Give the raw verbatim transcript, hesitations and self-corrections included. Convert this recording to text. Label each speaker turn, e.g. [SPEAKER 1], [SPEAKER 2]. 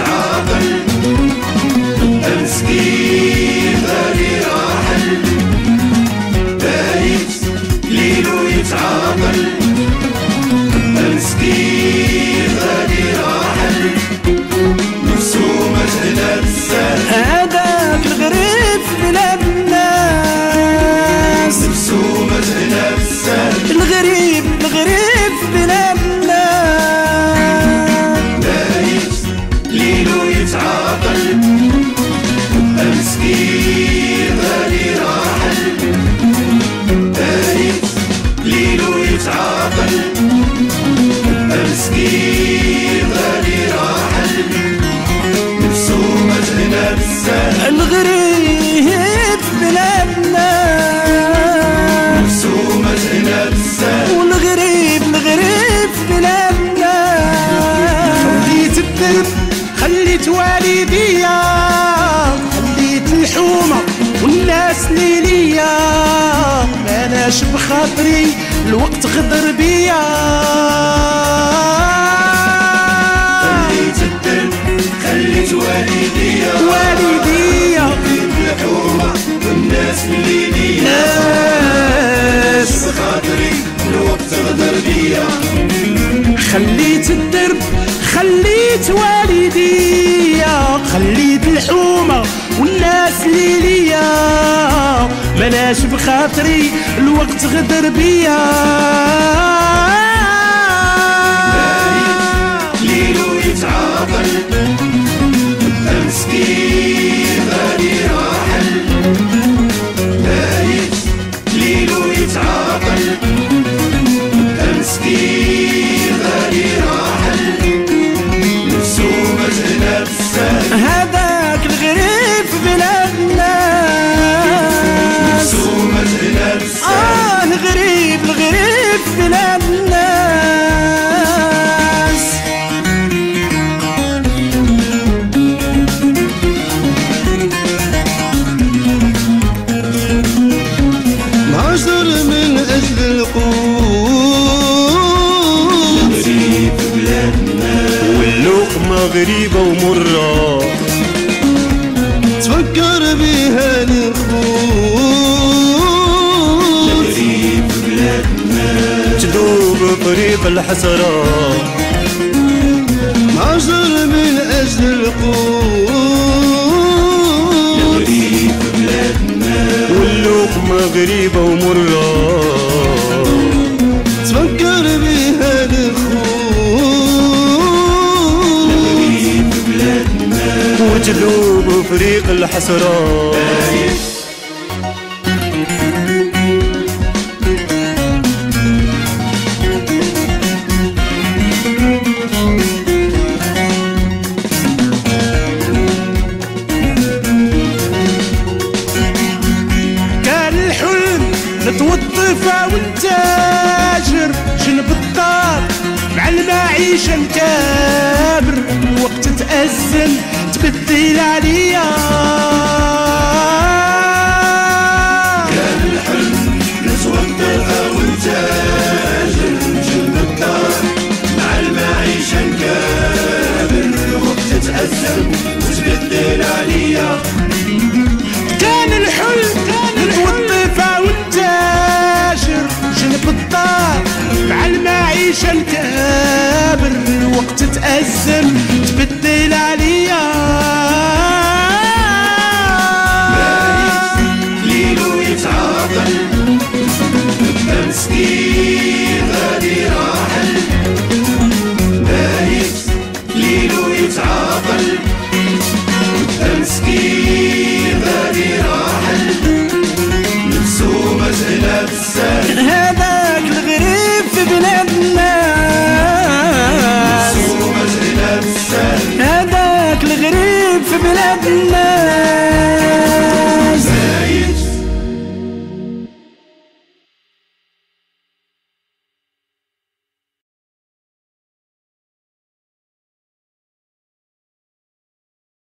[SPEAKER 1] يتعاقل، مسكين غالي راحل، بايت ليلو يتعاقل، مسكين غالي راحل، نفسو ما تهنا بزاف.
[SPEAKER 2] هذاك الغريب في بلاد الناس،
[SPEAKER 1] نفسو ما تهنا بزاف.
[SPEAKER 2] الغريب الغريب في بلاد الناس،
[SPEAKER 1] بايت ليلو يتعاقل، مسكين غالي راحل، بايت ليلو يتعاقل، مسكين غالي راحل، نفسو ما تهنا بزاف.
[SPEAKER 2] الغريب في بلاد الناس،
[SPEAKER 1] نفسو ما تهنا بزاف.
[SPEAKER 2] والغريب الغريب في بلاد الناس. خليت الدرب خليت والديا، خليت الحومة والناس اللي ليا، ماناش بخاطري الوقت غدر بيا.
[SPEAKER 1] خليت الدرب خليت والديا،
[SPEAKER 2] والديا
[SPEAKER 1] خليت الحومة والناس اللي ليا،
[SPEAKER 2] ناس
[SPEAKER 1] بخاطري الوقت غدر بيا.
[SPEAKER 2] خليت الدرب خليت والديا، خليت الحومة والناس اللي ليا، ملاش بخاطري الوقت غدر بيا.
[SPEAKER 1] ليلو يتعاقل، مسكين غالي راحل، بايت ليلو يتعاقل، مسكين غالي راحل، نفسو ما تهنا بزاف.
[SPEAKER 2] هذاك الغريب في بلاد الناس،
[SPEAKER 1] نفسو ما تهنا بزاف.
[SPEAKER 2] آه الغريب الغريب في بلاد الناس.
[SPEAKER 3] نهجر من أجل القوت،
[SPEAKER 1] غريب بلادنا
[SPEAKER 3] واللقمة غريبة ومرة، تفكر بها الخوت،
[SPEAKER 1] غريب بلادنا
[SPEAKER 3] تدوب طريق الحسرة. نهجر من أجل القوت،
[SPEAKER 1] غريب بلادنا
[SPEAKER 3] واللقمة غريبة ومرة، تفكر بها الخوت،
[SPEAKER 1] غريب بلادنا
[SPEAKER 3] وتذوب فريق الحسرة.
[SPEAKER 2] كان الحلم نتوظف ونتاجر جنب الدار مع المعيشة نكابر، الوقت تأزم تبدل عليا.
[SPEAKER 1] كان الحلم نتوظف ونتاجر جنب الدار مع المعيشة نكابر، الوقت تأزم وتبدل عليا.
[SPEAKER 2] كان الحلم نتوظف ونتاجر جنب الدار مع المعيشة نكابر، الوقت تأزم تبدل عليا.
[SPEAKER 1] ليلو يتعاقل، مسكين غالي راحل، بايت ليلو يتعاقل، مسكين غالي راحل، نفسو ما تهنا بزاف.
[SPEAKER 2] هذاك الغريب في بلاد الناس،
[SPEAKER 1] نفسو ما تهنا بزاف.
[SPEAKER 2] هذاك الغريب في بلاد الناس.